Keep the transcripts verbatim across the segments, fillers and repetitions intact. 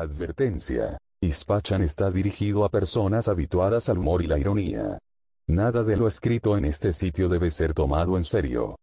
Advertencia. Ispachan está dirigido a personas habituadas al humor y la ironía. Nada de lo escrito en este sitio debe ser tomado en serio.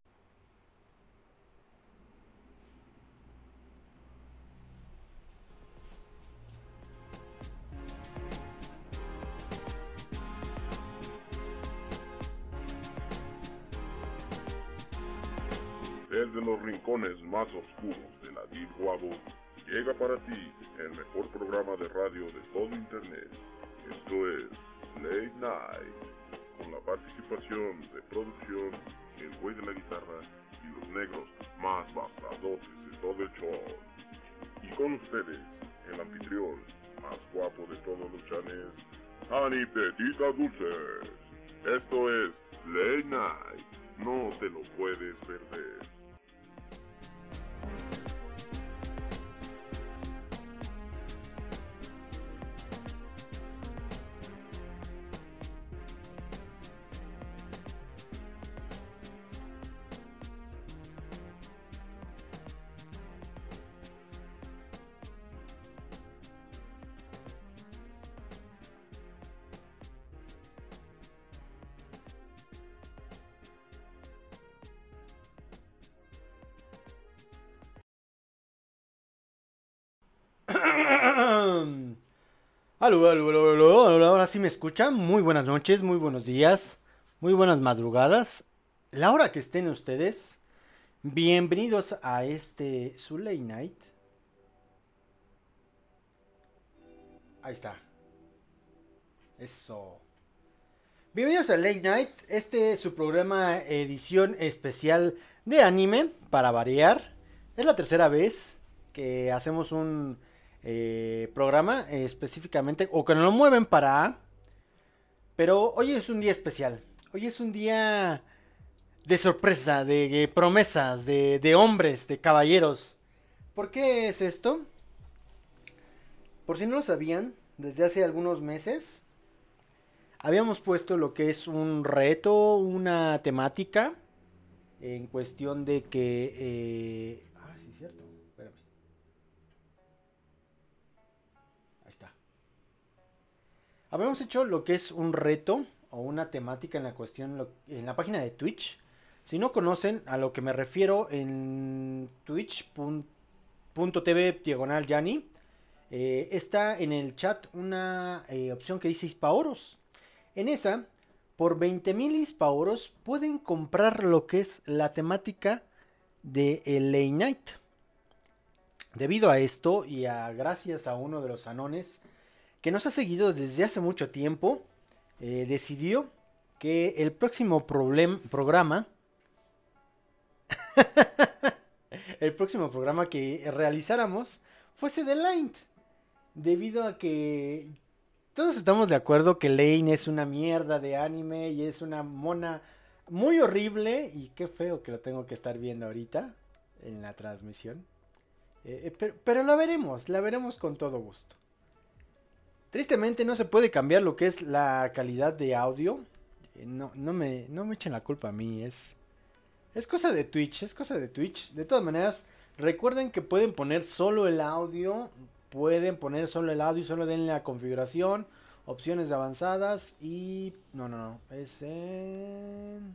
Desde los rincones más oscuros de la Deep Web, llega para ti el mejor programa de radio de todo Internet. Esto es Late Night, con la participación de producción, el güey de la guitarra y los negros más basadotes de todo el show. Y con ustedes, el anfitrión más guapo de todos los chanes, Ani Petita Dulces. Esto es Late Night, no te lo puedes perder. Aló, aló, aló, aló, aló, ahora sí me escuchan. Muy buenas noches, muy buenos días, muy buenas madrugadas. La hora que estén ustedes, bienvenidos a este su Late Night. Ahí está. Eso. Bienvenidos a Late Night. Este es su programa edición especial de anime, para variar. Es la tercera vez que hacemos un eh, programa eh, específicamente, o que nos lo mueven para A. Pero hoy es un día especial. Hoy es un día de sorpresa, de, de promesas, de, de hombres, de caballeros. ¿Por qué es esto? Por si no lo sabían, desde hace algunos meses habíamos puesto lo que es un reto, una temática, en cuestión de que... Eh... Ah, sí, cierto. Espérame. Ahí está. Habíamos hecho lo que es un reto o una temática en la cuestión, en la página de Twitch. Si no conocen a lo que me refiero, en twitch punto tv diagonal Yani, eh, está en el chat una eh, opción que dice Hispaoros. En esa, por veinte mil Hispaoros pueden comprar lo que es la temática de el Late Night. Debido a esto y a gracias a uno de los anones que nos ha seguido desde hace mucho tiempo, eh, decidió que el próximo problem, programa el próximo programa que realizáramos fuese The Line, debido a que todos estamos de acuerdo que Lane es una mierda de anime y es una mona muy horrible, y qué feo que lo tengo que estar viendo ahorita en la transmisión. Eh, pero, pero la veremos, la veremos con todo gusto. Tristemente no se puede cambiar lo que es la calidad de audio. Eh, no, no, me, no me echen la culpa a mí, es, es cosa de Twitch, es cosa de Twitch. De todas maneras, recuerden que pueden poner solo el audio. Pueden poner solo el audio, solo denle la configuración, opciones avanzadas y... No, no, no, es en...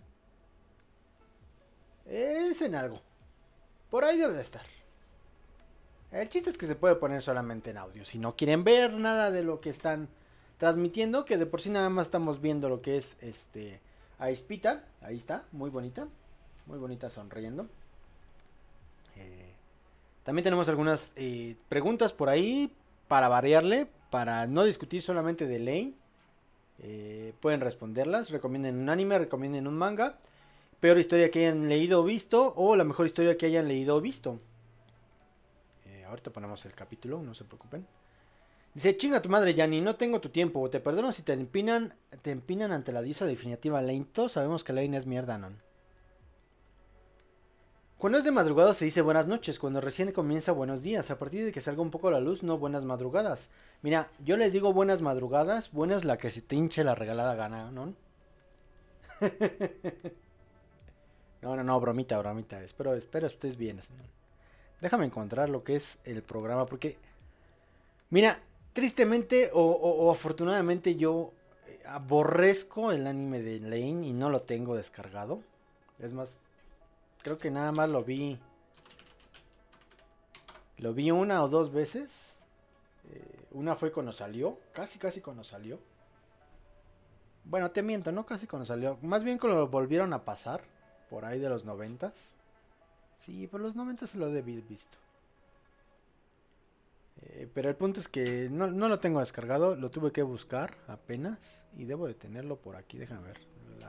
Es en algo. Por ahí debe de estar. El chiste es que se puede poner solamente en audio. Si no quieren ver nada de lo que están transmitiendo, que de por sí nada más estamos viendo lo que es este... A Ispita, ahí está, muy bonita. Muy bonita sonriendo. Eh... También tenemos algunas eh, preguntas por ahí para variarle, para no discutir solamente de Lane. Eh, pueden responderlas, recomienden un anime, recomienden un manga, peor historia que hayan leído o visto, o la mejor historia que hayan leído o visto. Eh, ahorita ponemos el capítulo, no se preocupen. Dice, chinga tu madre, Yanni, no tengo tu tiempo, te perdono si te empinan, te empinan ante la diosa definitiva Lane. Todos sabemos que Lane es mierda, ¿no? Cuando es de madrugada se dice buenas noches, cuando recién comienza buenos días, a partir de que salga un poco la luz, no buenas madrugadas. Mira, yo les digo buenas madrugadas, buena es la que se te hinche la regalada gana, ¿no? No, no, no, bromita, bromita, espero, espero estés bien. Déjame encontrar lo que es el programa, porque Mira, tristemente o, o, o afortunadamente yo aborrezco el anime de Lane y no lo tengo descargado. Es más, creo que nada más lo vi. Lo vi una o dos veces. Eh, una fue cuando salió. Casi, casi cuando salió. Bueno, te miento, no casi cuando salió. Más bien cuando lo volvieron a pasar. Por ahí de los noventas. Sí, por los noventas se lo debí visto. Eh, pero el punto es que no, no lo tengo descargado. Lo tuve que buscar apenas. Y debo de tenerlo por aquí. Déjame ver. La...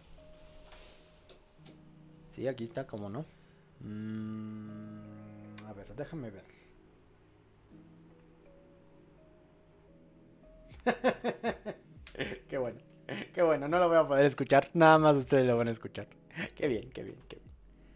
Sí, aquí está, como no. Mm, a ver, déjame ver. Qué bueno. Qué bueno, no lo voy a poder escuchar. Nada más ustedes lo van a escuchar. Qué bien, qué bien, qué bien.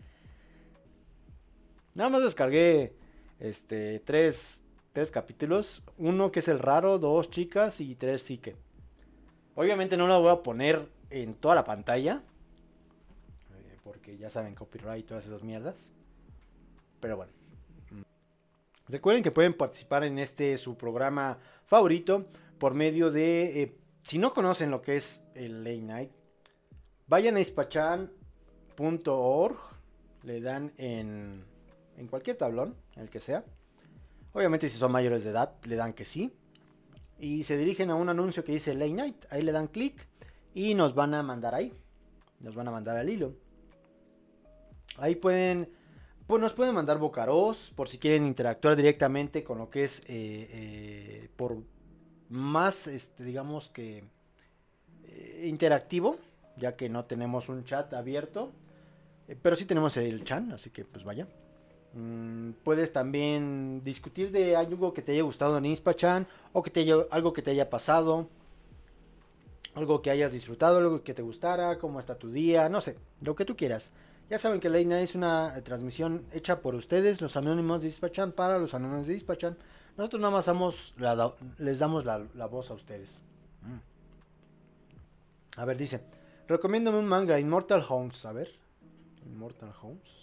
Nada más descargué este tres, tres capítulos. Uno que es el raro, dos chicas y tres psique. Obviamente no lo voy a poner en toda la pantalla. Eh, porque ya saben, copyright y todas esas mierdas. Pero bueno. Recuerden que pueden participar en este su programa favorito por medio de... Eh, si no conocen lo que es el Late Night, vayan a ispachan punto org, le dan en, en cualquier tablón, el que sea. Obviamente si son mayores de edad, le dan que sí. Y se dirigen a un anuncio que dice Late Night, ahí le dan clic y nos van a mandar ahí. Nos van a mandar al hilo. Ahí pueden... Pues nos pueden mandar vocaros por si quieren interactuar directamente con lo que es eh, eh, por más, este, digamos que eh, interactivo, ya que no tenemos un chat abierto, eh, pero sí tenemos el chat, así que pues vaya. Mm, puedes también discutir de algo que te haya gustado en Ispachan o que te haya, algo que te haya pasado, algo que hayas disfrutado, algo que te gustara, cómo está tu día, no sé, lo que tú quieras. Ya saben que Late Night es una eh, transmisión hecha por ustedes, los anónimos de Ispachan, para los anónimos de Ispachan. Nosotros nada más damos la, les damos la, la voz a ustedes. Mm. A ver, dice, recomiéndame un manga, Immortal Homes. A ver, Immortal Homes.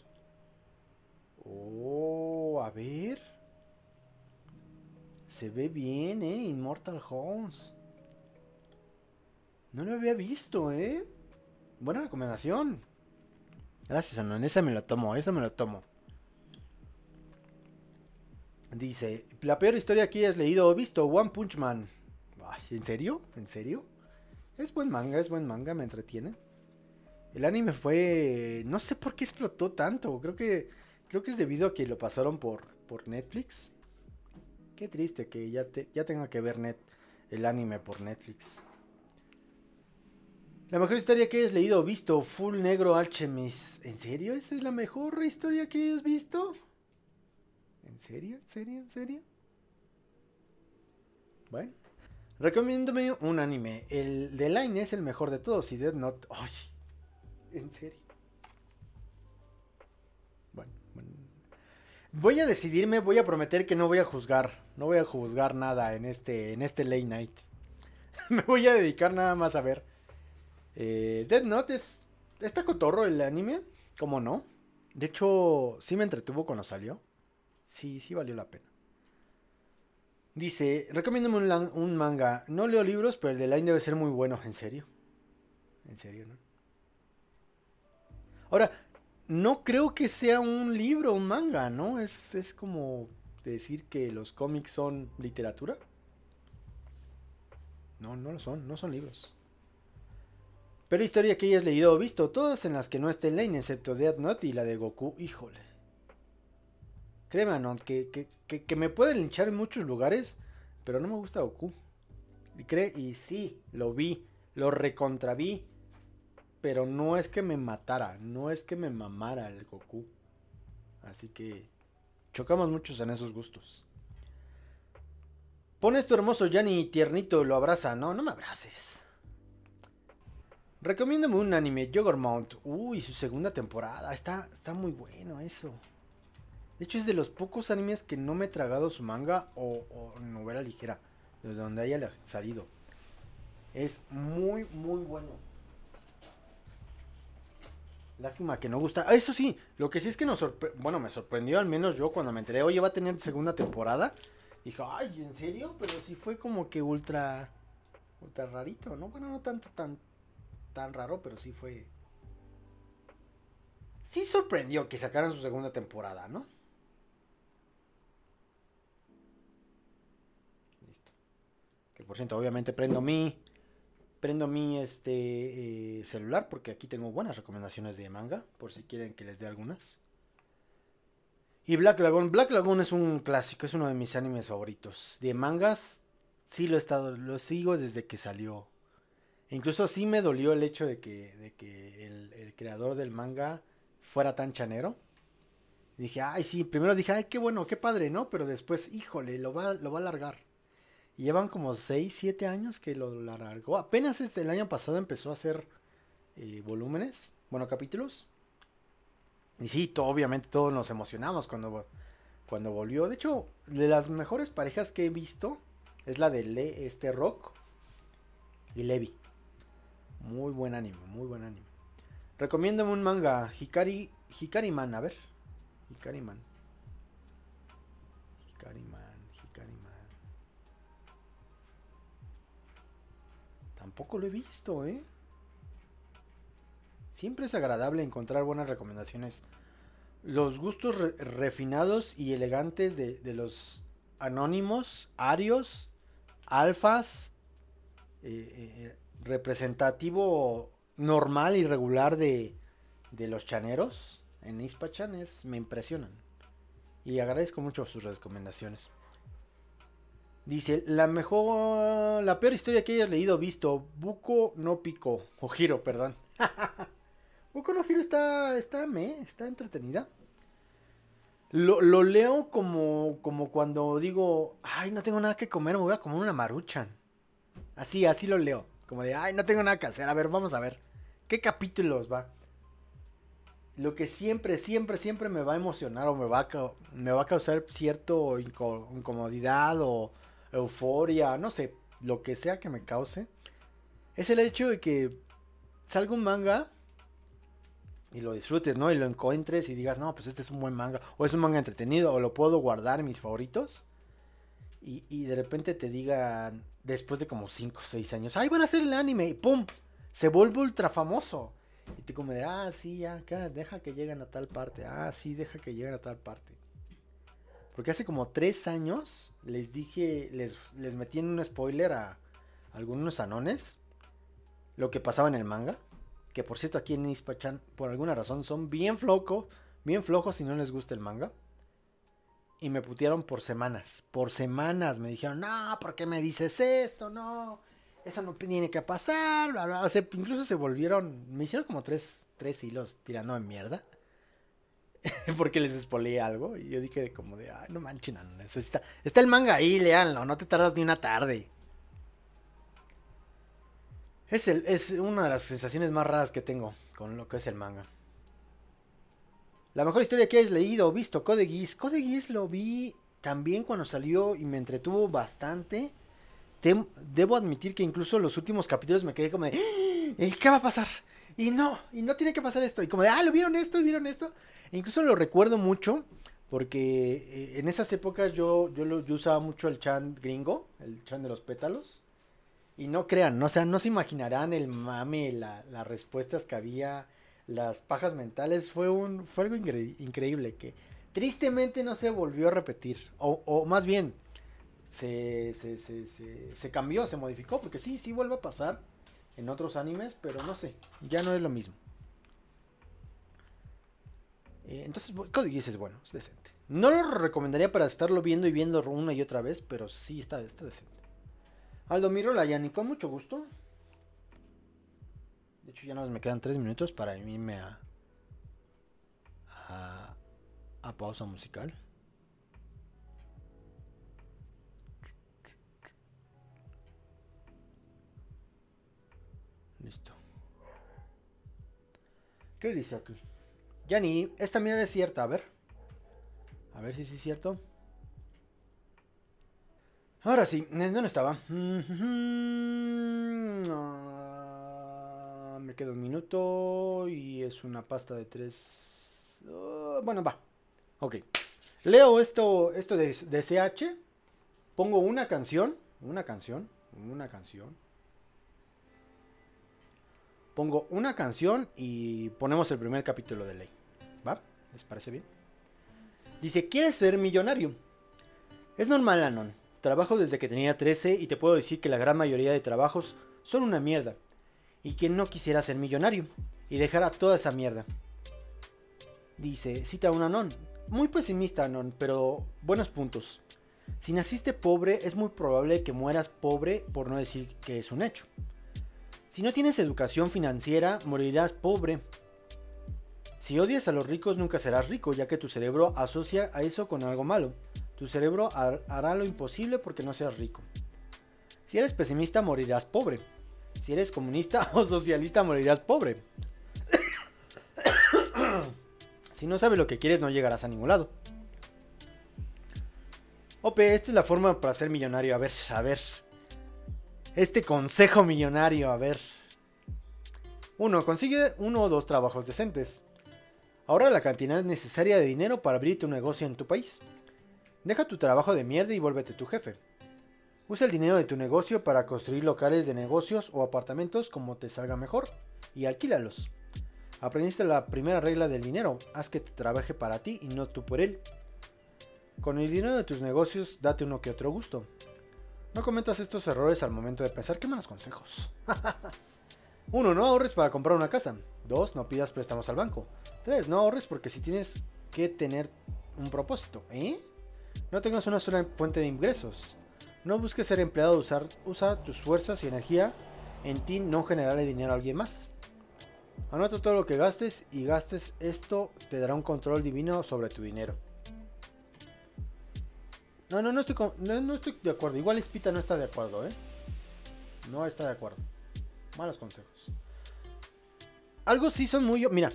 Oh, a ver. Se ve bien, eh, Immortal Homes. No lo había visto, eh. Buena recomendación. Gracias, Anon. Esa me lo tomo, esa me lo tomo. Dice, la peor historia que hayas leído o visto, One Punch Man. Ay, ¿en serio? ¿En serio? Es buen manga, es buen manga, me entretiene. El anime fue... No sé por qué explotó tanto. Creo que creo que es debido a que lo pasaron por, por Netflix. Qué triste que ya, te, ya tenga que ver net, el anime por Netflix. La mejor historia que hayas leído o visto, Full Negro Alchemist. ¿En serio? ¿Esa es la mejor historia que hayas visto? ¿En serio? ¿En serio? ¿En serio? Bueno. Recomiéndome un anime. El de Line es el mejor de todos y Death Note... ¡Ay! ¿En serio? Bueno, bueno. Voy a decidirme, voy a prometer que no voy a juzgar. No voy a juzgar nada en este, en este Late Night. Me voy a dedicar nada más a ver... Eh, Death Note es... Está cotorro el anime, ¿cómo no? De hecho, sí me entretuvo cuando salió. Sí, sí valió la pena. Dice, recomiéndame un, un manga. No leo libros, pero el de Line debe ser muy bueno. ¿En serio? ¿En serio, no? Ahora, no creo que sea un libro, un manga, ¿no? Es, es como decir que los cómics son literatura. No, no lo son, no son libros. Pero historia que hayas leído o visto, todas en las que no esté Lane, excepto Death Note y la de Goku, híjole. Créeme, no, que, que, que, que me puede linchar en muchos lugares, pero no me gusta Goku. Y cree, y sí, lo vi, lo recontraví, pero no es que me matara, no es que me mamara el Goku. Así que chocamos muchos en esos gustos. Pones tu hermoso Yanni tiernito, lo abraza. No, no me abraces. Recomiéndame un anime, Juggernaut. Uy, su segunda temporada. Está, está muy bueno eso. De hecho, es de los pocos animes que no me he tragado su manga o, o novela ligera. De donde haya salido. Es muy, muy bueno. Lástima que no gusta. Ah, eso sí, lo que sí es que nos sorprendió. Bueno, me sorprendió al menos yo cuando me enteré. Oye, va a tener segunda temporada. Dijo, ay, ¿en serio? Pero sí fue como que ultra, ultra rarito, ¿no? Bueno, no tanto tan, tan raro, pero sí fue... Sí sorprendió que sacaran su segunda temporada, ¿no? Listo. Que por cierto, obviamente prendo mi... Prendo mi este eh, celular porque aquí tengo buenas recomendaciones de manga, por si quieren que les dé algunas. Y Black Lagoon, Black Lagoon es un clásico, es uno de mis animes favoritos. De mangas, sí lo he estado, lo sigo desde que salió. E incluso sí me dolió el hecho de que, de que el, el creador del manga fuera tan chanero. Dije, ay, sí, primero dije, ay, qué bueno, qué padre, ¿no? Pero después, híjole, lo va, lo va a alargar. Y llevan como seis, siete años que lo alargó. Apenas este, el año pasado empezó a hacer eh, volúmenes, bueno, capítulos. Y sí, to- obviamente todos nos emocionamos cuando, cuando volvió. De hecho, de las mejores parejas que he visto es la de Le, este Rock y Levi. Muy buen anime, muy buen anime. Recomiéndame un manga, Hikari, Hikari Man, a ver. Hikari Man. Hikari Man, Hikari Man. Tampoco lo he visto, ¿eh? Siempre es agradable encontrar buenas recomendaciones. Los gustos re- refinados y elegantes de, de los anónimos, arios, alfas, eh, eh, representativo normal y regular de, de los chaneros en Ispachan es, me impresionan. Y agradezco mucho sus recomendaciones. Dice, la mejor, la peor historia que hayas leído o visto, Buko no Pico, o Hiro, perdón. Boku no Hero está, está, me, está entretenida. Lo, lo leo como, como cuando digo, ay, no tengo nada que comer, me voy a comer una maruchan. Así, así lo leo. Como de, ay, no tengo nada que hacer. A ver, vamos a ver. ¿Qué capítulos va? Lo que siempre, siempre, siempre me va a emocionar o me va a, ca- me va a causar cierto inco- incomodidad o euforia, no sé, lo que sea que me cause, es el hecho de que salga un manga y lo disfrutes, ¿no? Y lo encuentres y digas, no, pues este es un buen manga, o es un manga entretenido, o lo puedo guardar en mis favoritos. Y, y de repente te digan, después de como cinco o seis años, ¡ay, van a hacer el anime! Y ¡pum! Se vuelve ultra famoso. Y tú como de, ah, sí, ya, acá, deja que lleguen a tal parte. Ah, sí, deja que lleguen a tal parte. Porque hace como tres años les dije, les, les metí en un spoiler a algunos anones lo que pasaba en el manga. Que por cierto aquí en Ispachan, por alguna razón, son bien flojos, bien flojos si no les gusta el manga. Y me putearon por semanas. Por semanas me dijeron, no, ¿por qué me dices esto? No, eso no tiene que pasar. Bla, bla. O sea, incluso se volvieron, me hicieron como tres, tres hilos tirando de mierda. Porque les espoleé algo. Y yo dije como de, ay, no manchen, no, eso está, está el manga ahí, léanlo, no te tardas ni una tarde. Es, el, es una de las sensaciones más raras que tengo con lo que es el manga. La mejor historia que hayas leído o visto, Code Geass. Code Geass lo vi también cuando salió y me entretuvo bastante. Te, debo admitir que incluso los últimos capítulos me quedé como de, ¿y qué va a pasar? Y no, y no tiene que pasar esto. Y como de, ah, ¿lo vieron esto? ¿Y vieron esto? E incluso lo recuerdo mucho porque eh, en esas épocas yo, yo, lo, yo usaba mucho el chan gringo, el chan de los pétalos. Y no crean, no, o sea, no se imaginarán el mame, la, las respuestas que había, las pajas mentales. Fue un fue algo incre increíble que tristemente no se volvió a repetir. O, o más bien, se, se, se, se, se cambió, se modificó. Porque sí, sí vuelve a pasar en otros animes, pero no sé, ya no es lo mismo. Eh, entonces, Code Geass es bueno, es decente. No lo recomendaría para estarlo viendo y viendo una y otra vez, pero sí está, está decente. Aldomiro Layani, con mucho gusto. De hecho, ya nada más me quedan tres minutos para irme a, a, a pausa musical. Listo. ¿Qué dice aquí? Yani, esta mirada es cierta, a ver. A ver si sí es cierto. Ahora sí, ¿dónde estaba? Uh, me queda un minuto y es una pasta de tres. Uh, bueno, va. Ok. Leo esto, esto de, de C H. pongo una canción, una canción, una canción. Pongo una canción y ponemos el primer capítulo de ley. ¿Va? ¿Les parece bien? Dice, ¿quieres ser millonario? Es normal, Anon. Trabajo desde que tenía trece y te puedo decir que la gran mayoría de trabajos son una mierda. Y quien no quisiera ser millonario y dejar a toda esa mierda. Dice, cita un Anon. Muy pesimista, Anon, pero buenos puntos. Si naciste pobre, es muy probable que mueras pobre, por no decir que es un hecho. Si no tienes educación financiera, morirás pobre. Si odias a los ricos, nunca serás rico, ya que tu cerebro asocia a eso con algo malo. Tu cerebro har- hará lo imposible porque no seas rico. Si eres pesimista, morirás pobre. Si eres comunista o socialista, morirás pobre. Si no sabes lo que quieres, no llegarás a ningún lado. Ope, esta es la forma para ser millonario. A ver, a ver. Este consejo millonario, a ver. Uno, consigue uno o dos trabajos decentes. Ahorra la cantidad necesaria de dinero para abrir tu negocio en tu país. Deja tu trabajo de mierda y vuélvete tu jefe. Usa el dinero de tu negocio para construir locales de negocios o apartamentos como te salga mejor y alquílalos. Aprendiste la primera regla del dinero, haz que te trabaje para ti y no tú por él. Con el dinero de tus negocios, date uno que otro gusto. No cometas estos errores al momento de pensar. ¡Qué malos consejos! uno. No ahorres para comprar una casa. dos. No pidas préstamos al banco. tres. No ahorres porque si tienes que tener un propósito. ¿Eh? No tengas una sola fuente de ingresos. No busques ser empleado. Usar, usar tus fuerzas y energía en ti, no generarle dinero a alguien más. Anota todo lo que gastes y gastes. Esto te dará un control divino sobre tu dinero. No, no, no estoy, con, no, no estoy de acuerdo. Igual Espita no está de acuerdo, ¿eh? No está de acuerdo. Malos consejos. Algo sí son muy... Mira.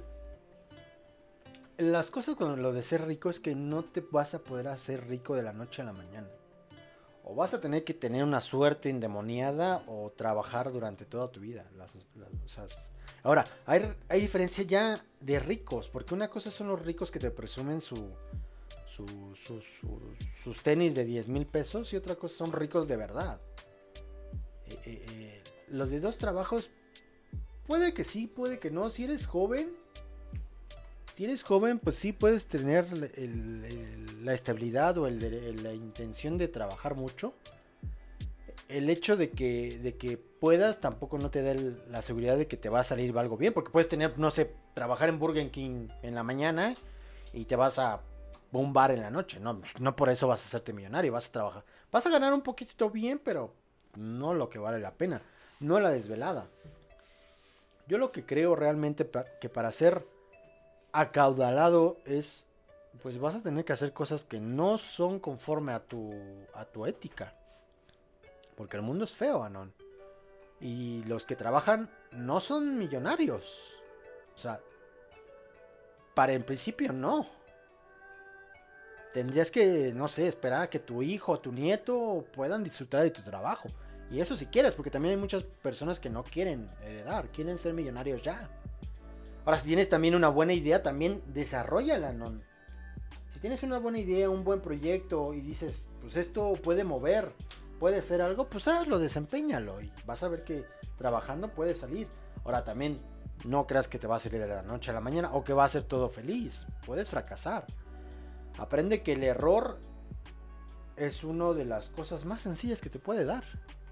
Las cosas con lo de ser rico es que no te vas a poder hacer rico de la noche a la mañana. O vas a tener que tener una suerte endemoniada o trabajar durante toda tu vida. Las, las, las... Ahora, hay, hay diferencia ya de ricos. Porque una cosa son los ricos que te presumen su... Su, su, su, sus tenis de diez mil pesos y otra cosa son ricos de verdad. Eh, eh, eh, los de dos trabajos puede que sí, puede que no. Si eres joven, si eres joven, pues sí puedes tener el, el, la estabilidad o el, el, la intención de trabajar mucho. El hecho de que, de que puedas tampoco no te da el, la seguridad de que te va a salir algo bien, porque puedes tener, no sé, trabajar en Burger King en la mañana y te vas a un bar en la noche. No, no por eso vas a hacerte millonario, vas a trabajar. Vas a ganar un poquito bien, pero no lo que vale la pena. No la desvelada. Yo lo que creo realmente que para ser acaudalado es, pues vas a tener que hacer cosas que no son conforme a tu, a tu ética. Porque el mundo es feo, Anon. Y los que trabajan no son millonarios. O sea, para el principio no. Tendrías que, no sé, esperar a que tu hijo o tu nieto puedan disfrutar de tu trabajo. Y eso si quieres, porque también hay muchas personas que no quieren heredar, quieren ser millonarios ya. Ahora, si tienes también una buena idea, también desarrollala, ¿no? Si tienes una buena idea, un buen proyecto y dices, pues esto puede mover, puede ser algo, pues hazlo, desempeñalo y vas a ver que trabajando puede salir. Ahora, también no creas que te va a salir de la noche a la mañana o que va a ser todo feliz. Puedes fracasar. Aprende que el error es una de las cosas más sencillas que te puede dar.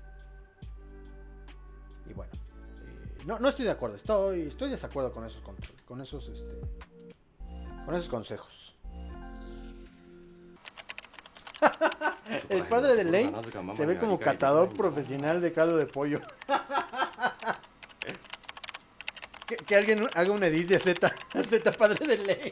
Y bueno, eh, no, no estoy de acuerdo, estoy, estoy desacuerdo con esos, con esos, este, con esos consejos. El padre de Lane se ve como catador profesional de caldo de pollo. que, que alguien haga un edit de Z, Z padre de Lane.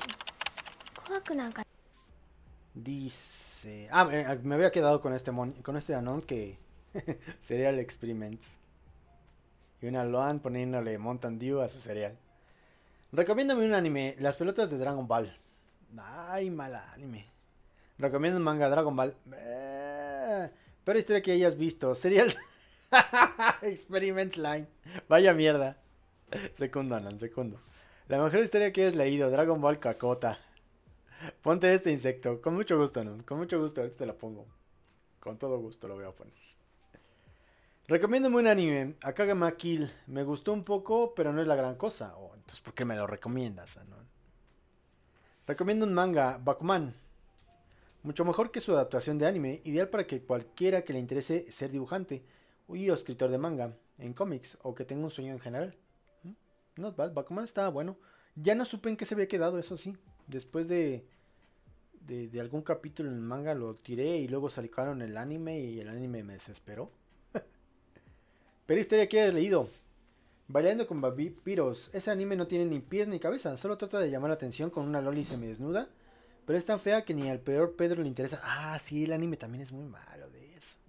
Dice... Ah, me había quedado con este mon, con este Anon que Cereal Experiments. Y una Loan poniéndole Mountain Dew a su cereal. Recomiéndame un anime, las pelotas de Dragon Ball. Ay, mala anime. Recomiendo un manga Dragon Ball. Eh, pero historia que hayas visto. Cereal Experiments Line. Vaya mierda. Segundo, Anon, segundo. La mejor historia que hayas leído, Dragon Ball Kakota. Ponte este insecto, con mucho gusto, ¿no? Con mucho gusto, ahorita te la pongo. Con todo gusto lo voy a poner. Recomiéndame un anime, Akagama Kill. Me gustó un poco, pero no es la gran cosa. Oh, entonces, ¿por qué me lo recomiendas? ¿No? Recomiendo un manga, Bakuman. Mucho mejor que su adaptación de anime, ideal para que cualquiera que le interese ser dibujante y o escritor de manga en cómics o que tenga un sueño en general. Not bad, Bakuman estaba bueno. Ya no supe en qué se había quedado, eso sí. Después de, de, de algún capítulo en el manga lo tiré y luego sacaron el anime y el anime me desesperó. Pero historia que hayas leído. Bailando con vampiros. Ese anime no tiene ni pies ni cabeza. Solo trata de llamar la atención con una loli semidesnuda. Pero es tan fea que ni al peor Pedro le interesa. Ah, sí, el anime también es muy malo de eso.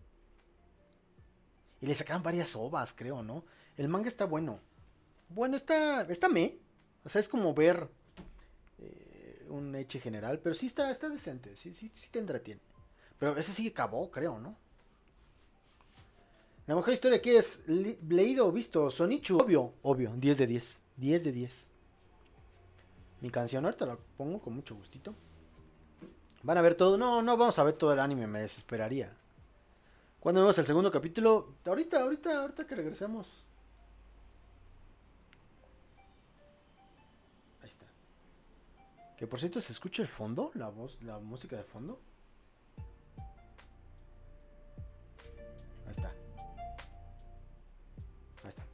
Y le sacaron varias ovas, creo, ¿no? El manga está bueno. Bueno, está, está me. O sea, es como ver eh, un hecho general. Pero sí está, está decente. Sí, sí, sí te entretiene. Pero ese sí acabó, creo, ¿no? La mejor historia que es leído o visto, Sonichu. Obvio, obvio, diez de diez. diez de diez. Mi canción ahorita la pongo con mucho gustito. ¿Van a ver todo? No, no vamos a ver todo el anime, me desesperaría. ¿Cuándo vemos el segundo capítulo? Ahorita, ahorita, ahorita que regresemos. Ahí está. Que por cierto, ¿se escucha el fondo? La voz, la música de fondo. Ahí está. Ahí está.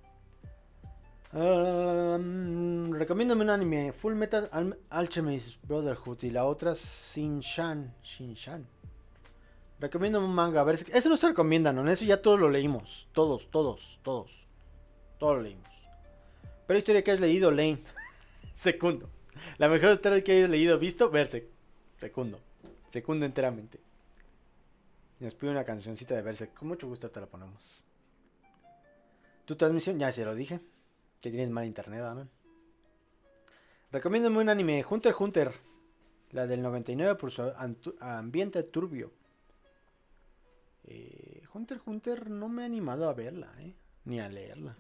Um, recomiéndame un anime, Full Metal Al Alchemist Brotherhood y la otra Shin-Chan. Shin-Chan. Recomiéndame un manga, a ver, eso no se recomienda, ¿no? Eso ya todos lo leímos, todos, todos, todos. Todos lo leímos. Pero historia que has leído, Lane. Secundo. La mejor historia que hayas leído, visto, Berserk. Secundo. Secundo enteramente. Y nos pide una cancioncita de Berserk. Con mucho gusto te la ponemos. Tu transmisión, ya se lo dije. Que tienes mal internet, ¿no? Recomiéndame un anime, Hunter x Hunter. La del noventa y nueve por su ambiente turbio. Eh, Hunter x Hunter no me he animado a verla, ¿eh? Ni a leerla.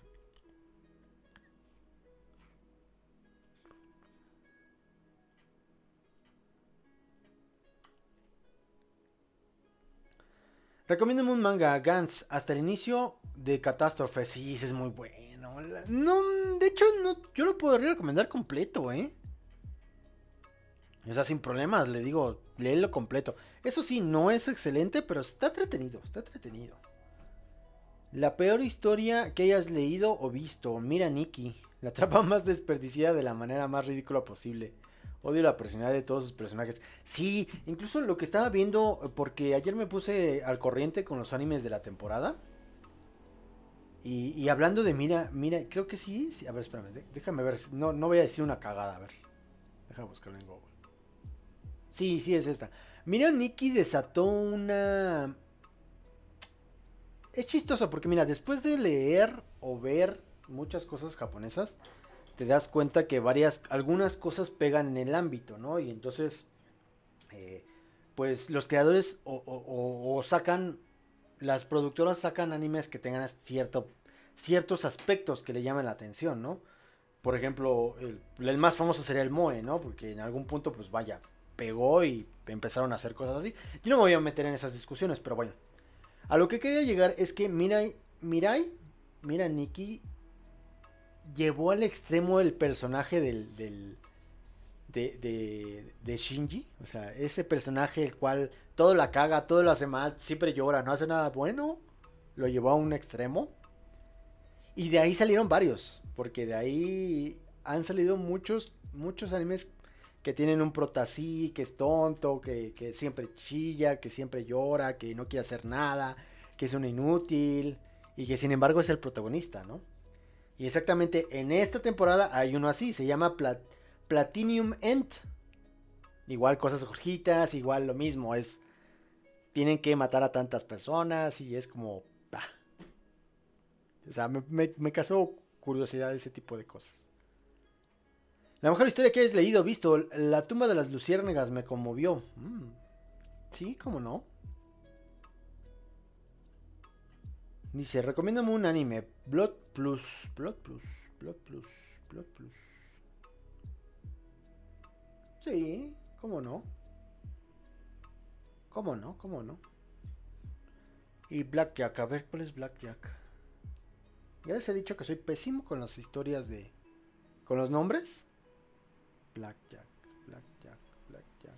Recomiéndame un manga, Gantz, hasta el inicio de Catástrofe. Sí, ese es muy bueno. No, de hecho, no, yo lo podría recomendar completo, ¿eh? O sea, sin problemas, le digo, léelo completo. Eso sí, no es excelente, pero está entretenido, está entretenido. La peor historia que hayas leído o visto. Mira, Nikki, la trama más desperdiciada de la manera más ridícula posible. Odio la personalidad de todos sus personajes. Sí, incluso lo que estaba viendo, porque ayer me puse al corriente con los animes de la temporada. Y, y hablando de mira, mira, creo que sí, sí. A ver, espérame, déjame ver. No, no voy a decir una cagada, a ver. Déjame buscarlo en Google. Sí, sí, es esta. Mira, Nikki desató una... Es chistoso porque mira, después de leer o ver muchas cosas japonesas, te das cuenta que varias, algunas cosas pegan en el ámbito, ¿no? Y entonces, eh, pues los creadores o, o, o, o sacan, las productoras sacan animes que tengan cierto, ciertos aspectos que le llaman la atención, ¿no? Por ejemplo, el, el más famoso sería el Moe, ¿no? Porque en algún punto, pues vaya, pegó y empezaron a hacer cosas así. Yo no me voy a meter en esas discusiones, pero bueno. A lo que quería llegar es que Mirai, Mirai, mira, Nikki llevó al extremo el personaje del, del de, de, de Shinji. O sea, ese personaje el cual todo la caga, todo lo hace mal, siempre llora, no hace nada bueno. Lo llevó a un extremo. Y de ahí salieron varios. Porque de ahí han salido muchos, muchos animes que tienen un prota así, que es tonto, que, que siempre chilla, que siempre llora, que no quiere hacer nada, que es un inútil, y que sin embargo es el protagonista, ¿no? Y exactamente en esta temporada hay uno así, se llama Plat Platinum End. Igual cosas gorjitas, igual lo mismo, es... Tienen que matar a tantas personas y es como... Bah. O sea, me, me, me causó curiosidad ese tipo de cosas. La mejor historia que hayas leído, visto, La tumba de las luciérnagas me conmovió. Mm. Sí, cómo no. Dice, recomiéndame un anime, Blood Plus, Blood Plus, Blood Plus, Blood Plus. Sí, cómo no. Cómo no, cómo no. Y Blackjack, a ver, ¿cuál es Blackjack? Ya les he dicho que soy pésimo con las historias de... ¿Con los nombres? Blackjack, Blackjack, Blackjack.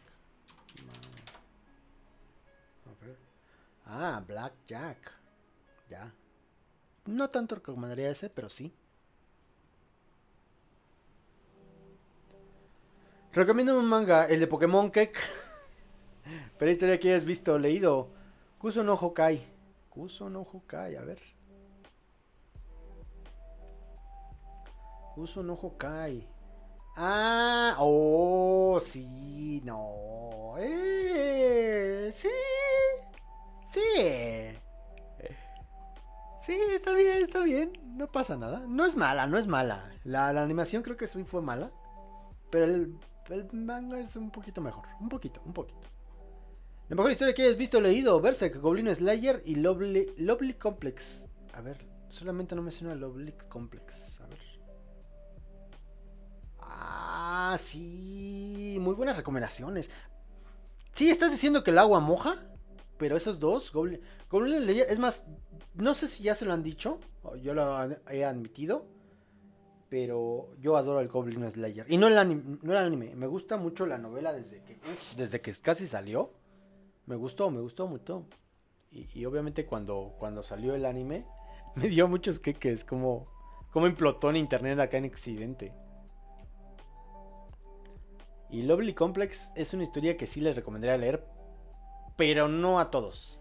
A ver. Ah, Blackjack. Ya. No tanto recomendaría ese, pero sí. Recomiendo un manga, el de Pokémon Cake. Pero historia que hayas visto o leído. Kuso no Hokai. Kuso no Hokai, a ver. Kuso no Hokai. Ah, oh, sí, no. Eh, sí. Sí. Sí, está bien, está bien. No pasa nada. No es mala, no es mala. La, la animación creo que sí fue mala. Pero el, el manga es un poquito mejor. Un poquito, un poquito. La mejor historia que hayas visto o leído: Berserk, Goblin Slayer y Lovely, Lovely Complex. A ver, solamente no me suena Lovely Complex. A ver. Ah, sí. Muy buenas recomendaciones. Sí, estás diciendo que el agua moja. Pero esos dos, Goblin, Goblin Slayer, es más, no sé si ya se lo han dicho. O yo lo he admitido. Pero yo adoro el Goblin Slayer. Y no el anime, no el anime. Me gusta mucho la novela desde que, uf, desde que casi salió. Me gustó, me gustó mucho. Y, y obviamente cuando, cuando salió el anime, me dio muchos queques. Como, como implotó en internet acá en Occidente. Y Lovely Complex es una historia que sí les recomendaría leer. Pero no a todos.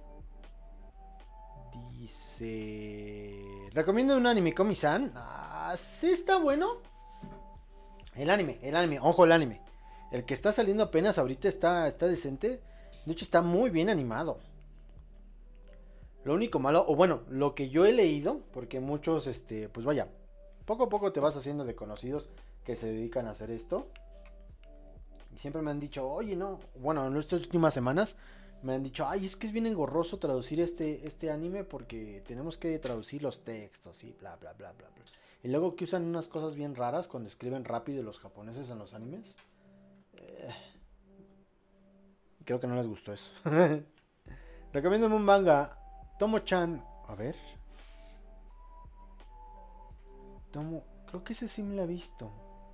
Dice... Recomiendo un anime, Komi-san. Ah, sí está bueno. El anime, el anime, ojo el anime. El que está saliendo apenas ahorita está, está decente. De hecho está muy bien animado. Lo único malo, o bueno, lo que yo he leído, porque muchos, este, pues vaya, poco a poco te vas haciendo de conocidos que se dedican a hacer esto. Y siempre me han dicho, oye, no, bueno, en estas últimas semanas me han dicho, ay, es que es bien engorroso traducir este, este anime porque tenemos que traducir los textos y bla, bla, bla, bla, bla. Y luego que usan unas cosas bien raras cuando escriben rápido los japoneses en los animes. Eh, creo que no les gustó eso. Recomiéndame un manga. Tomo-chan. A ver. Tomo. Creo que ese sí me lo he visto.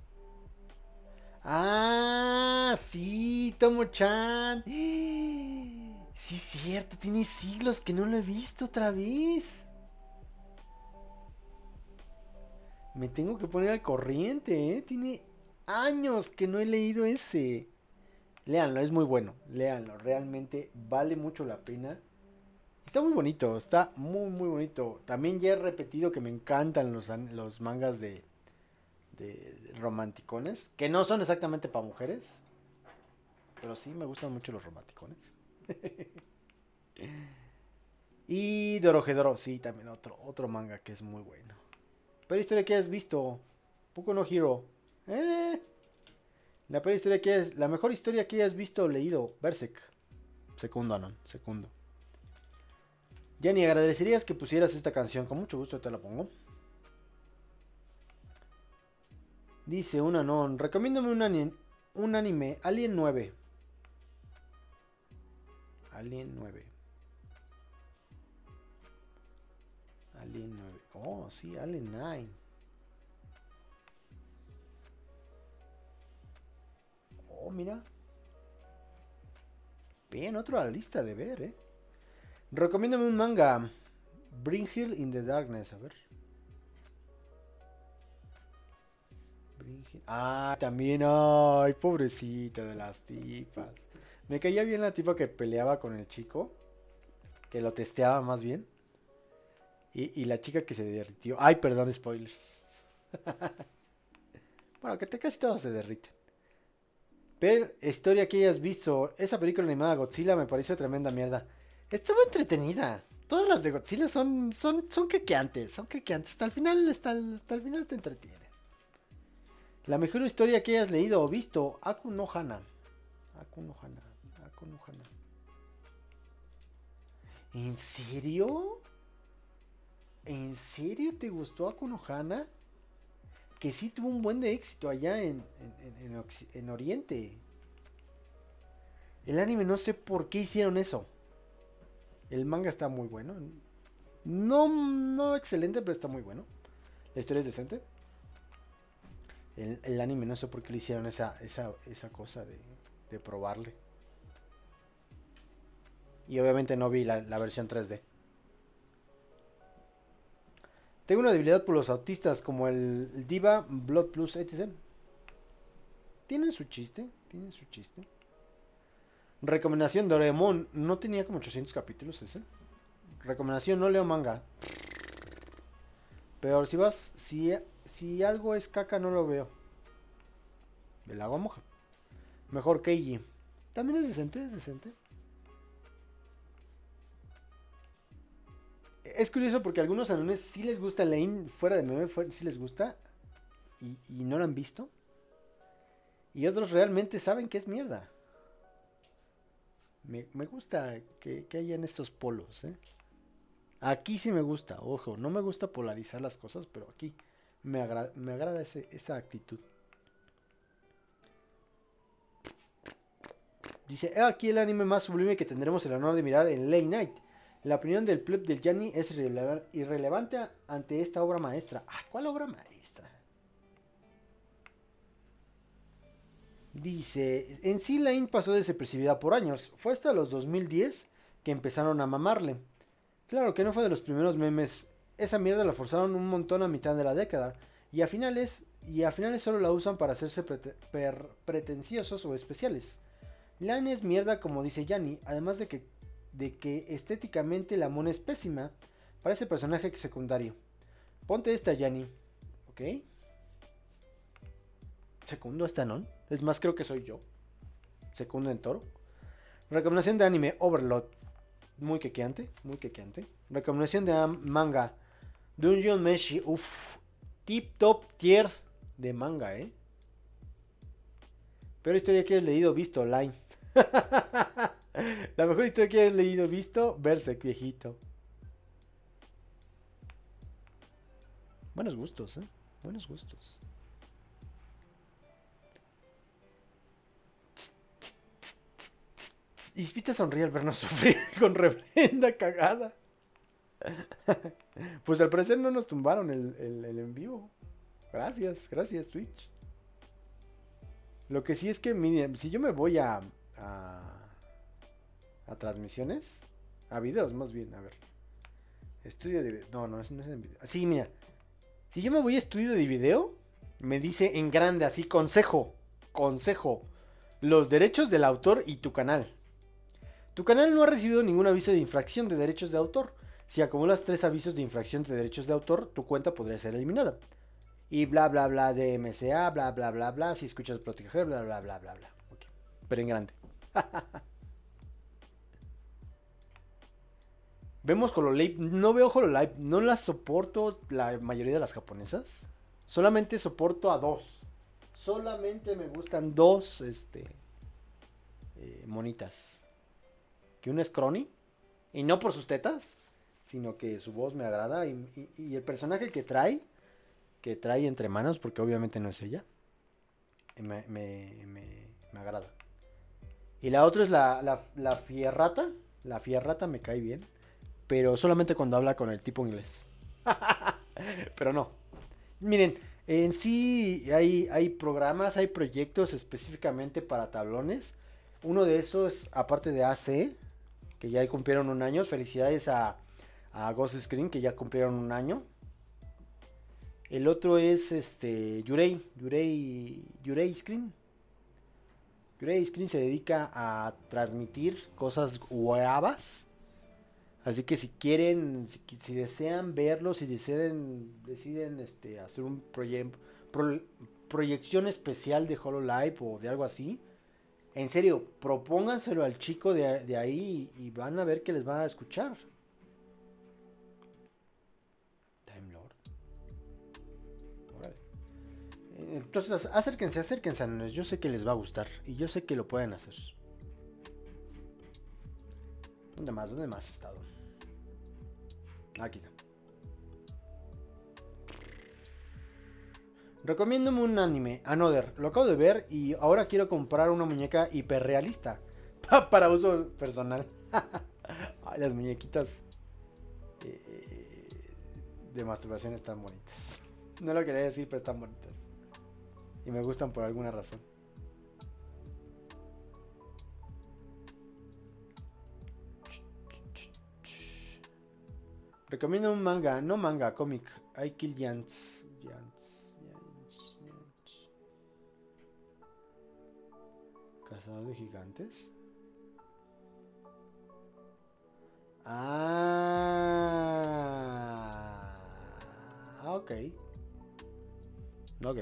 Ah, sí, Tomo-chan. Sí, es cierto. Tiene siglos que no lo he visto otra vez. Me tengo que poner al corriente, ¿eh? Tiene años que no he leído ese. Léanlo, es muy bueno. Léanlo, realmente vale mucho la pena. Está muy bonito, está muy muy bonito. También ya he repetido que me encantan los, los mangas de, de, de romanticones. Que no son exactamente para mujeres. Pero sí me gustan mucho los romanticones. Y Dorohedoro, sí, también otro, otro manga que es muy bueno. Pero historia que hayas visto. Boku no Hero. Eh. La peor historia que hayas, la mejor historia que hayas visto o leído. Berserk. Segundo, Anon. Segundo. Jenny, agradecerías que pusieras esta canción. Con mucho gusto te la pongo. Dice un Anon. Recomiéndame un, ani un anime. Alien nueve. Alien nueve. Alien nueve. Oh, sí, Alien nueve. Oh, mira. Bien, otro a la lista de ver, eh. Recomiéndame un manga. Bring Hill in the Darkness, a ver. Bring Hill. Ah, también, ay, pobrecita de las tipas. Me caía bien la tipa que peleaba con el chico. Que lo testeaba más bien. Y, y la chica que se derritió. Ay, perdón, spoilers. Bueno, que te casi todos se derriten. Pero historia que hayas visto. Esa película animada Godzilla me pareció tremenda mierda. Estuvo entretenida. Todas las de Godzilla son, son, son quequeantes. Son quequeantes. Hasta el final, hasta el, hasta el final te entretienen. La mejor historia que hayas leído o visto. Aku no Hana. Aku no Hana. Aku no Hana. ¿En serio? ¿En serio te gustó Aku no Hana? Que sí tuvo un buen de éxito allá en, en, en, en, en Oriente. El anime no sé por qué hicieron eso. El manga está muy bueno. No, no excelente, pero está muy bueno. La historia es decente. El, el anime, no sé por qué le hicieron esa, esa, esa cosa de, de probarle. Y obviamente no vi la, la versión tres D. Tengo una debilidad por los autistas, como el Diva, Blood Plus, etcétera. Tienen su chiste, tienen su chiste. Recomendación: Doraemon. No tenía como ochocientos capítulos ese. Recomendación: no leo manga. Peor, si vas, si, si algo es caca, no lo veo. El agua moja. Mejor Keiji. También es decente, es decente. Es curioso porque a algunos animes sí les gusta Lane, fuera de meme, fuera, sí les gusta. Y, y no lo han visto. Y otros realmente saben que es mierda. Me, me gusta que, que hayan estos polos, ¿eh? Aquí sí me gusta, ojo, no me gusta polarizar las cosas, pero aquí me, agra me agrada ese, esa actitud. Dice, "He aquí el anime más sublime que tendremos el honor de mirar en Late Night. La opinión del pleb del Yanni es irrele irrelevante ante esta obra maestra." Ah, ¿cuál obra maestra? Dice, en sí Lane pasó desapercibida por años. Fue hasta los dos mil diez que empezaron a mamarle. Claro que no fue de los primeros memes. Esa mierda la forzaron un montón a mitad de la década. Y a finales, y a finales solo la usan para hacerse prete per pretenciosos o especiales. Lane es mierda como dice Yanni. Además de que, de que estéticamente la mona es pésima. Parece personaje secundario. Ponte esta, Yanni. ¿Ok? Segundo esta, ¿no? Es más, creo que soy yo. Segundo en toro. Recomendación de anime: Overlord. Muy quequeante, muy quequeante. Recomendación de manga: Dungeon Meshi. Uff, tip top tier de manga, ¿eh? Peor historia que hayas leído, visto, Line. La mejor historia que hayas leído, visto, Berserk, viejito. Buenos gustos, ¿eh? Buenos gustos. Ispita sonríe al vernos sufrir con reverenda cagada. Pues al parecer no nos tumbaron el, el, el en vivo. Gracias, gracias Twitch. Lo que sí es que, miren, si yo me voy a, a a transmisiones, a videos más bien, a ver. Estudio de video. No, no, no es en video. Sí, mira. Si yo me voy a estudio de video, me dice en grande así, consejo, consejo, los derechos del autor y tu canal. Tu canal no ha recibido ningún aviso de infracción de derechos de autor. Si acumulas tres avisos de infracción de derechos de autor, tu cuenta podría ser eliminada. Y bla bla bla de M C A, bla bla bla bla, si escuchas proteger, bla bla bla bla bla. Okay. Pero en grande. Vemos Hololive. No veo Hololive. No las soporto la mayoría de las japonesas. Solamente soporto a dos. Solamente me gustan dos este, eh, monitas. Que una es Crony. Y no por sus tetas. Sino que su voz me agrada. Y, y, y el personaje que trae. Que trae entre manos. Porque obviamente no es ella. Me, me, me, me agrada. Y la otra es la, la, la Fierrata. La Fierrata me cae bien. Pero solamente cuando habla con el tipo inglés. Pero no. Miren, en sí hay, hay programas, hay proyectos específicamente para tablones. Uno de esos, aparte de A C, que ya cumplieron un año. Felicidades a, a Ghost Screen, que ya cumplieron un año. El otro es este Yurei, Yurei, Yurei Screen. Yurei Screen se dedica a transmitir cosas guavas. Así que si quieren, si, si desean verlo, si deciden, deciden este, hacer un proyecto, pro, proyección especial de Hololive o de algo así, en serio, propónganselo al chico de, de ahí y, y van a ver que les va a escuchar. Time Lord. Órale. Entonces, acérquense, acérquense a nosotros. Yo sé que les va a gustar y yo sé que lo pueden hacer. ¿Dónde más? ¿Dónde más he estado? Aquí está. Recomiéndome un anime, Another. Lo acabo de ver y ahora quiero comprar una muñeca hiperrealista para uso personal. Ay, las muñequitas eh, de masturbación están bonitas. No lo quería decir, pero están bonitas. Y me gustan por alguna razón. Recomiendo un manga, no manga, cómic. I Kill Giants. Giants, Giants, Giants. ¿Cazador de gigantes? Ah, ok. Ok.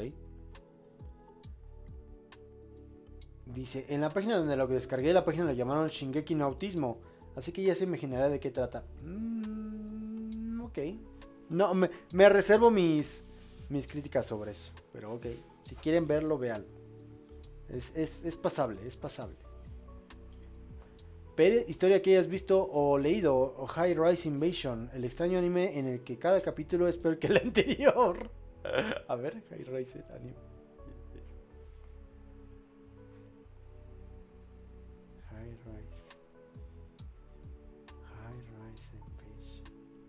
Dice, en la página donde lo descargué, la página lo llamaron Shingeki no Autismo. Así que ya se imaginará de qué trata. Mm, ok. No, me, me reservo mis, mis críticas sobre eso. Pero ok. Si quieren verlo, vean. Es, es, es pasable, es pasable. Pero historia que hayas visto o leído, o High Rise Invasion, el extraño anime en el que cada capítulo es peor que el anterior. A ver, High Rise anime. High Rise. High Rise Invasion.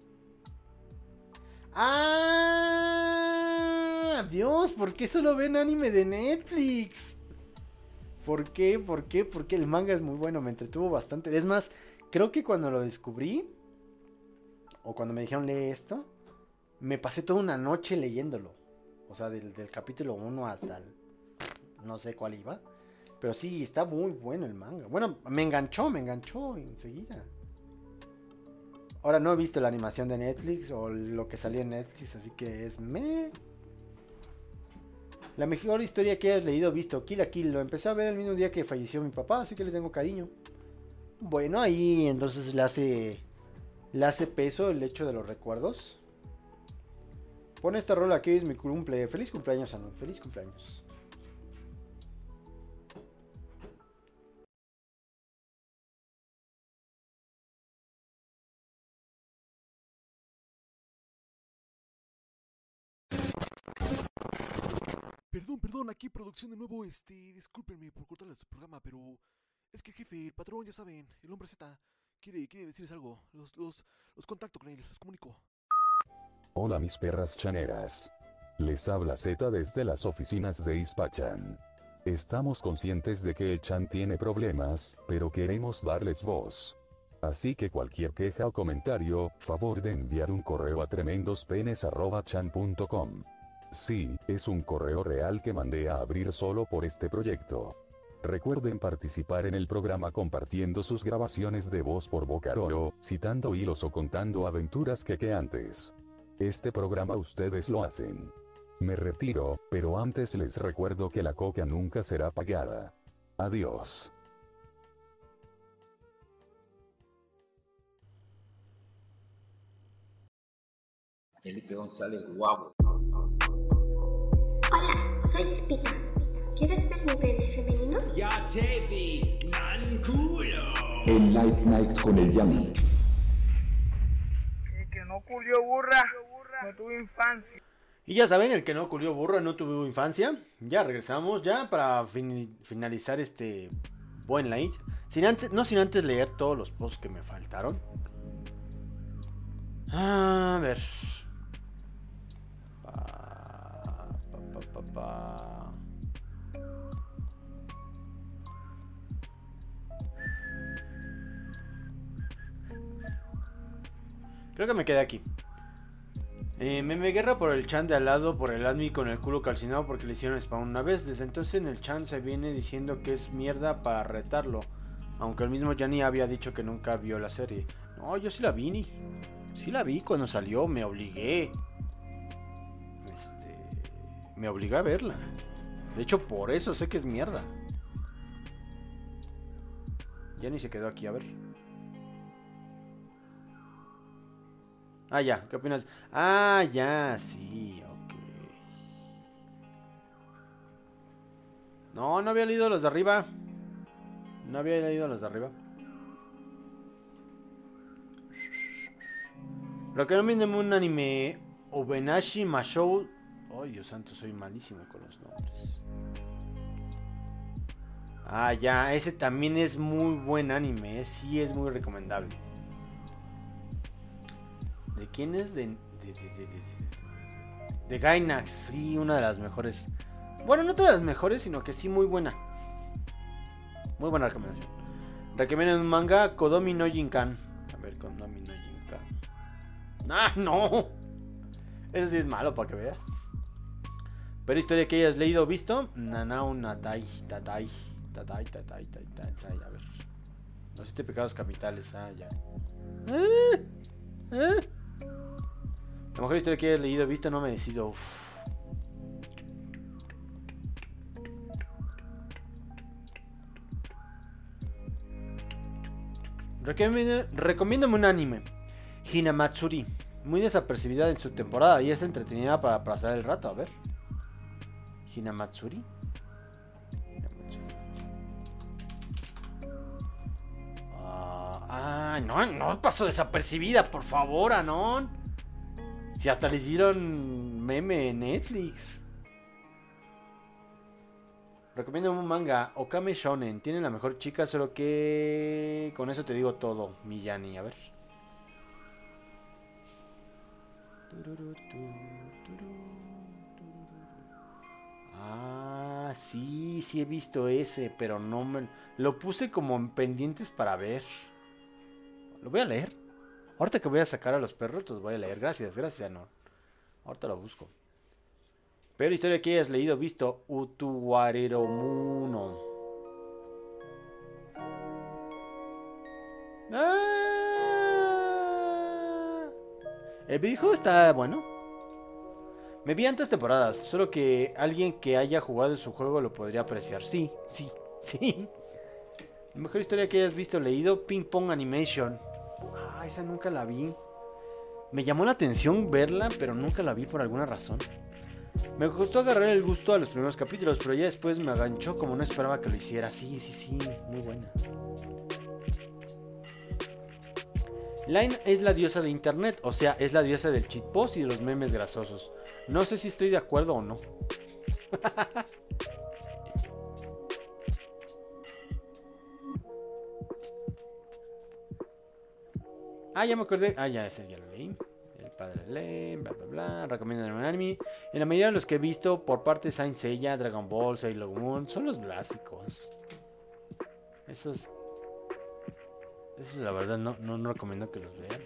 ¡Ah! Dios, ¿por qué solo ven anime de Netflix? ¿Por qué? ¿Por qué? Porque el manga es muy bueno, me entretuvo bastante. Es más, creo que cuando lo descubrí, o cuando me dijeron lee esto, me pasé toda una noche leyéndolo. O sea, del, del capítulo uno hasta el... no sé cuál iba. Pero sí, está muy bueno el manga. Bueno, me enganchó, me enganchó enseguida. Ahora no he visto la animación de Netflix o lo que salió en Netflix, así que es me... La mejor historia que hayas leído o visto, Kill la Kill. Lo empecé a ver el mismo día que falleció mi papá, así que le tengo cariño. Bueno, ahí entonces le hace, le hace peso el hecho de los recuerdos. Pon esta rola que hoy es mi cumple. Feliz cumpleaños, Anu. Feliz cumpleaños. Perdón, perdón, aquí producción de nuevo, este, discúlpenme por cortarles su programa, pero es que el jefe, el patrón, ya saben, el hombre Z, quiere, quiere decirles algo, los, los, los contacto con él, los comunico. Hola mis perras chaneras. Les habla Z desde las oficinas de Ispachan. Estamos conscientes de que el Chan tiene problemas, pero queremos darles voz. Así que cualquier queja o comentario, favor de enviar un correo a tremendospenes arroba chan punto com. Sí, es un correo real que mandé a abrir solo por este proyecto. Recuerden participar en el programa compartiendo sus grabaciones de voz por Bocaroro, citando hilos o contando aventuras quequeantes. Este programa ustedes lo hacen. Me retiro, pero antes les recuerdo que la coca nunca será pagada. Adiós. Felipe González, guapo. Hola, soy Espina. ¿Quieres ver mi pene femenino? Ya te vi, nan culo. El Light Night con el Yami. El que no culió burra, no tuvo infancia. Y ya saben, el que no culió burro no tuvo infancia. Ya regresamos ya para fin- finalizar este buen light. Sin antes, no sin antes leer todos los posts que me faltaron. A ver. Pa, pa, pa, pa, pa. Creo que me quedé aquí. Eh, meme guerra por el chan de al lado, por el admin con el culo calcinado porque le hicieron spawn una vez. Desde entonces en el chan se viene diciendo que es mierda para retarlo. Aunque el mismo Yanni había dicho que nunca vio la serie. No, yo sí la vi, ni. Sí la vi cuando salió, me obligué. Este... Me obligué a verla. De hecho, por eso sé que es mierda. Yanni se quedó aquí, a ver. Ah, ya, ¿qué opinas? Ah, ya, sí, ok. No, no había leído los de arriba. No había leído los de arriba. Recomiéndeme un anime. Obenashi Mashou. Oh, Dios santo, soy malísimo con los nombres. Ah, ya, ese también es muy buen anime, ¿eh? Sí es muy recomendable. ¿De quién es? De... De, de, de, de, de, de Gainax. Sí, una de las mejores. Bueno, no todas las mejores, sino que sí muy buena. Muy buena recomendación. Recomiendo un manga, Kodomi no Jinkan. A ver, Kodomi no Jinkan. ¡Ah, no! Eso sí es malo para que veas. Pero historia que hayas leído o visto. Nanao Natai, Tatai, Tatai, Tatai, Tatai, Tatai. A ver. Los siete pecados capitales. Ah, ya. ¿Eh? ¿Eh? La mejor historia que hayas leído o visto no me decido. Uf. Recomiendo, recomiéndame un anime. Hinamatsuri. Muy desapercibida en su temporada y es entretenida para pasar el rato. A ver. Hinamatsuri. Hinamatsuri. Ah, ah, no, no pasó desapercibida, por favor, Anon. Si hasta le hicieron meme en Netflix. Recomiendo un manga, Okame Shonen. Tiene la mejor chica, solo que... Con eso te digo todo, Miyani. A ver. Ah, sí, sí he visto ese, pero no me... Lo puse como en pendientes para ver. Lo voy a leer. Ahorita que voy a sacar a los perros, los voy a leer. Gracias, gracias, no. Ahorita lo busco. Pero historia que hayas leído, visto, Utuwarero Muno. Ah, el videojuego está bueno. Me vi antes temporadas, solo que alguien que haya jugado su juego lo podría apreciar. Sí, sí, sí. La mejor historia que hayas visto o leído, Ping Pong Animation. Ah, esa nunca la vi. Me llamó la atención verla, pero nunca la vi por alguna razón. Me costó agarrar el gusto a los primeros capítulos, pero ya después me aganchó como no esperaba que lo hiciera. Sí, sí, sí, muy buena. Line es la diosa de internet, o sea, es la diosa del shitpost y de los memes grasosos. No sé si estoy de acuerdo o no. Ah, ya me acordé. Ah, ya, ese ya lo leí. El padre lee, bla, bla, bla. Recomiendo un anime. En la mayoría de los que he visto por parte de Saint Seiya, Dragon Ball, Sailor Moon, son los clásicos. Esos... Esos la verdad no, no, no recomiendo que los vean.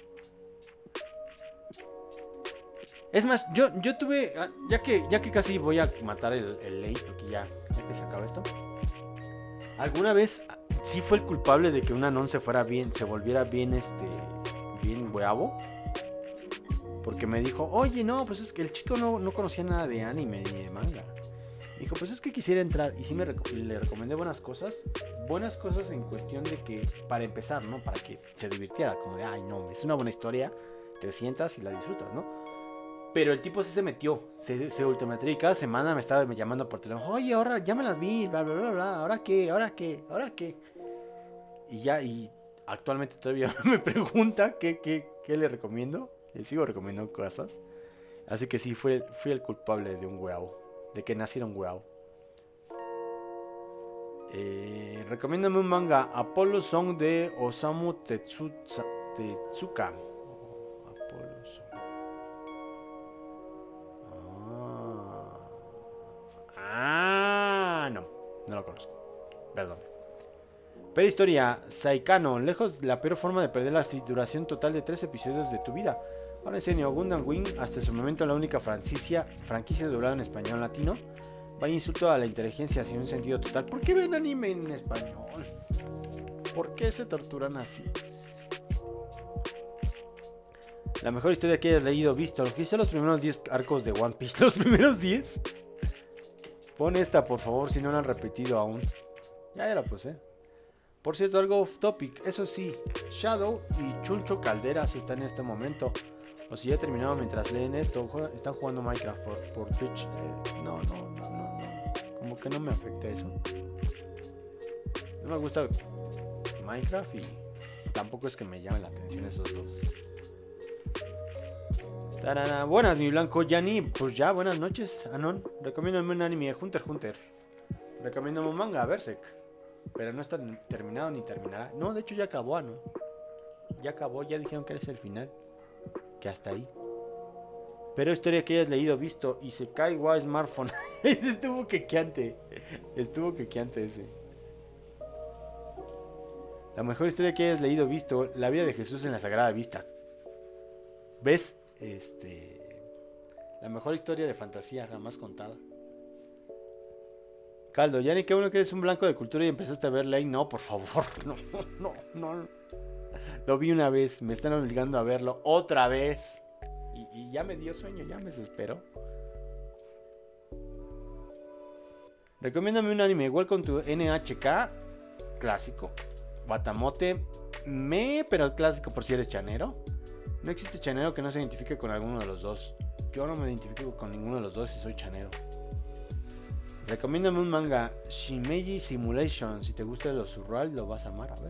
Es más, yo, yo tuve... Ya que, ya que casi voy a matar el, el ley, porque ya, ya que se acaba esto. Alguna vez sí fue el culpable de que un Anon se fuera bien, se volviera bien, este... Bien huevo. Porque me dijo, oye, no, pues es que el chico no, no conocía nada de anime ni de manga. Dijo, pues es que quisiera entrar. Y sí me rec- le recomendé buenas cosas. Buenas cosas en cuestión de que, para empezar, ¿no? Para que se divirtiera. Como de, ay, no, es una buena historia. Te sientas y la disfrutas, ¿no? Pero el tipo sí se metió. Se, se ultrametrió y cada semana me estaba llamando por teléfono. Oye, ahora ya me las vi, bla, bla, bla, bla. ¿Ahora qué? ¿Ahora qué? ¿Ahora qué? Y ya, y actualmente todavía me pregunta qué, qué, qué le recomiendo. Le sigo recomendando cosas. Así que sí, fue, fui el culpable de un huevo. De que naciera un huevo. Eh, recomiéndame un manga. Apollo Song de Osamu Tezuka. Tezuka. Oh, Apollo Song. Ah. ah, no. No lo conozco. Perdón. Pero historia. Saikano. Lejos de la peor forma de perder la duración total de tres episodios de tu vida. Ahora enseño Gundam Wing, hasta su momento la única franquicia, franquicia doblada en español latino. Vaya insulto a la inteligencia sin un sentido total. ¿Por qué ven anime en español? ¿Por qué se torturan así? La mejor historia que hayas leído o visto. Quizá los primeros diez arcos de One Piece. ¿Los primeros diez? Pon esta, por favor, si no la han repetido aún. Ya, ya la puse. Por cierto, algo off topic. Eso sí, Shadow y Chuncho Calderas están en este momento. O si ya he terminado mientras leen esto, están jugando Minecraft por, por Twitch. Eh, no, no, no, no, no. Como que no me afecta eso. No me gusta Minecraft y tampoco es que me llame la atención esos dos. Tarana. Buenas, mi blanco Yanni. Pues ya, buenas noches, Anon. Recomiéndame un anime de Hunter x Hunter. Recomiéndame un manga, Berserk. Pero no está terminado ni terminará. No, de hecho ya acabó, ¿no? Ya acabó, ya dijeron que es el final. que hasta ahí. Pero historia que hayas leído, visto, Isekai wa Smartphone. Ese estuvo quequeante. Estuvo quequeante ese. La mejor historia que hayas leído, visto, la vida de Jesús en la Sagrada Vista. ¿Ves? Este... La mejor historia de fantasía jamás contada. Caldo, ya ni que uno que eres un blanco de cultura y empezaste a ver Ley. No, por favor. No, no, no. Lo vi una vez. Me están obligando a verlo otra vez. Y, y ya me dio sueño, ya me desespero. Recomiéndame un anime. Welcome to N H K. Clásico. Batamote. Me, pero el clásico por si eres chanero. No existe chanero que no se identifique con alguno de los dos. Yo no me identifico con ninguno de los dos y soy chanero. Recomiéndame un manga. Shimeji Simulation. Si te gusta lo surreal, lo vas a amar. A ver.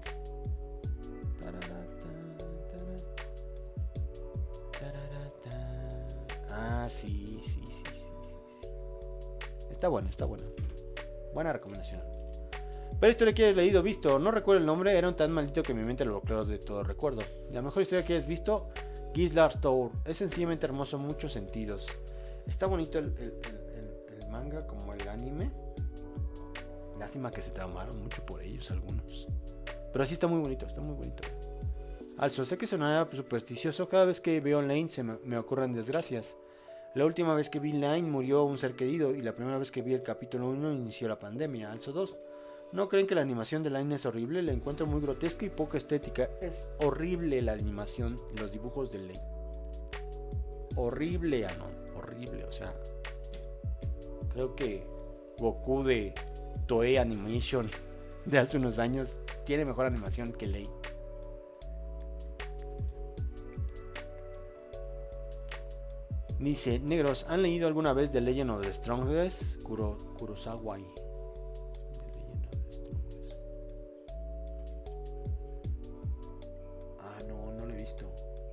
Ah, sí, sí, sí, sí, sí, sí. Está bueno, está bueno. Buena recomendación. Pero historia que hayas leído, visto, no recuerdo el nombre, era un tan maldito que mi mente lo bloqueó de todo recuerdo. La mejor historia que hayas visto, Gislar's Tour. Es sencillamente hermoso en muchos sentidos. Está bonito el, el, el, el manga como el anime. Lástima que se traumaron mucho por ellos algunos. Pero sí está muy bonito, está muy bonito. Also, sé que sonará supersticioso, cada vez que veo Lane se me, me ocurren desgracias. La última vez que vi Lane murió un ser querido y la primera vez que vi el capítulo uno inició la pandemia. Also dos. ¿No creen que la animación de Lane es horrible? La encuentro muy grotesca y poco estética. Es horrible la animación y los dibujos de Lane. Horrible, Anon. Horrible, o sea. Creo que Goku de Toei Animation de hace unos años tiene mejor animación que Lane. Dice, negros, ¿han leído alguna vez The Legend of the Strongest? Kuro, Kurosawa. Ah, no, no lo he visto.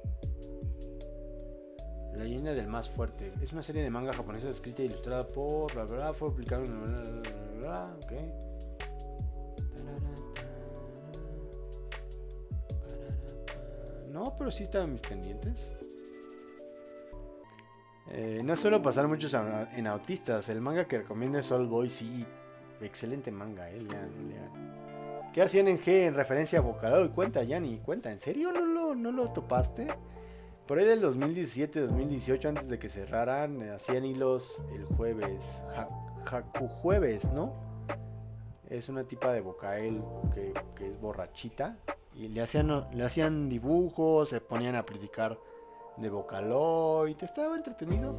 La leyenda del más fuerte. Es una serie de manga japonesa escrita e ilustrada por... Bla, bla, bla, fue publicado en... Bla, bla, bla, bla, ok. No, pero sí están mis pendientes. Eh, no suelo pasar muchos en autistas. El manga que recomiendo es Old Boy. Sí, excelente manga, eh. Lean, lean. ¿Qué hacían en G en referencia a Vocaloid? Cuenta, Yanni, cuenta. ¿En serio no lo, no lo topaste? Por ahí del dos mil diecisiete, dos mil dieciocho, antes de que cerraran, eh, hacían hilos el jueves. Ha, Haku Jueves, ¿no? Es una tipa de Vocael que, que es borrachita. Y le hacían, le hacían dibujos, se ponían a platicar de Vocaloid, estaba entretenido.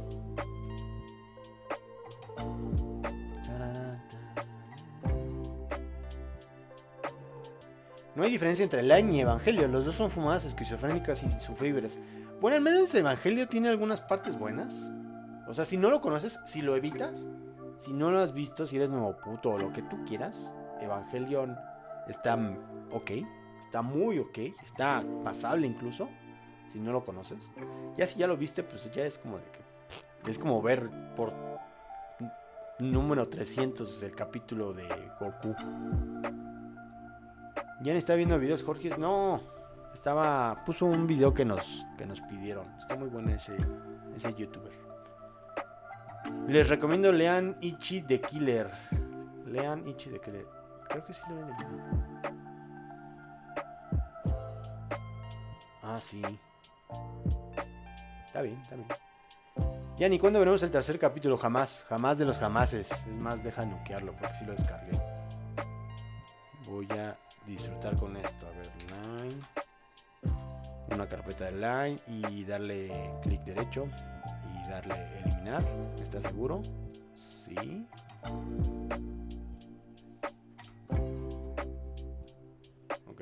No hay diferencia entre Line y Evangelio, los dos son fumadas esquizofrénicas y insufribles. Bueno, al menos Evangelio tiene algunas partes buenas. O sea, si no lo conoces, si lo evitas, si no lo has visto, si eres nuevo puto o lo que tú quieras, Evangelion está ok, está muy ok, está pasable incluso. Si no lo conoces, ya si ya lo viste, pues ya es como de que es como ver por número trescientos el capítulo de Goku. ¿Ya está viendo videos, Jorge? No, estaba puso un video que nos que nos pidieron. Está muy bueno ese ese youtuber. Les recomiendo lean Ichi the Killer. Lean Ichi the Killer. Creo que sí lo he leído. Ah, sí. Está bien, está bien. Ya ni cuándo veremos el tercer capítulo, jamás, jamás de los jamases. Es más, deja nukearlo porque sí lo descargué. Voy a disfrutar con esto. A ver, line. Una carpeta de line y darle clic derecho y darle eliminar. ¿Estás seguro? Sí. Ok.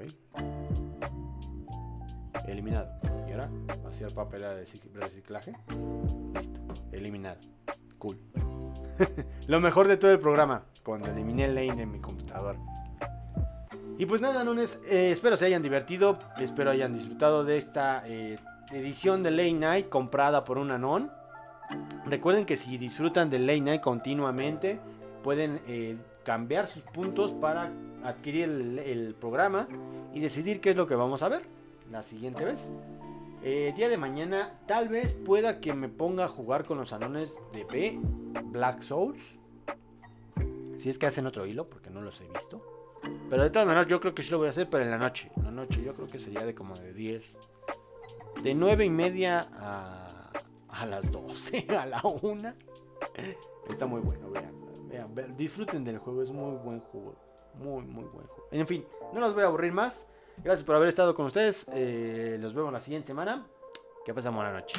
Eliminado. Y ahora hacia el papel de reciclaje. Listo. Eliminado. Cool. Lo mejor de todo el programa. Cuando eliminé el lane de mi computadora. Y pues nada, nones. Eh, espero se hayan divertido. Espero hayan disfrutado de esta eh, edición de Late Night comprada por un anon. Recuerden que si disfrutan de Late Night continuamente, pueden eh, cambiar sus puntos para adquirir el, el programa y decidir qué es lo que vamos a ver la siguiente vez. Eh, día de mañana tal vez pueda que me ponga a jugar con los anones de B, Black Souls. Si es que hacen otro hilo, porque no los he visto. Pero de todas maneras yo creo que sí lo voy a hacer, pero en la noche. En la noche yo creo que sería de como de diez. De nueve y media a, a las doce, a la una. Está muy bueno, vean, vean, vean. Disfruten del juego, es muy buen juego. Muy, muy buen juego. En fin, no los voy a aburrir más. Gracias por haber estado con ustedes. Eh, los vemos la siguiente semana. Que pasen buena noche.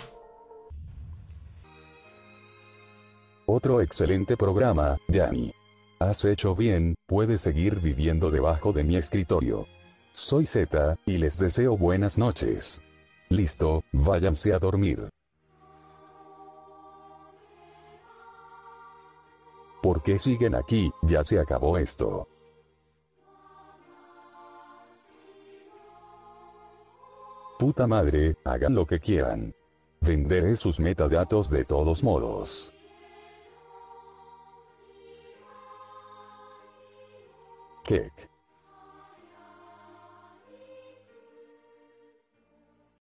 Otro excelente programa, Yanni. Has hecho bien, puedes seguir viviendo debajo de mi escritorio. Soy Z, y les deseo buenas noches. Listo, váyanse a dormir. ¿Por qué siguen aquí? Ya se acabó esto. Puta madre, hagan lo que quieran. Venderé sus metadatos de todos modos. Kek.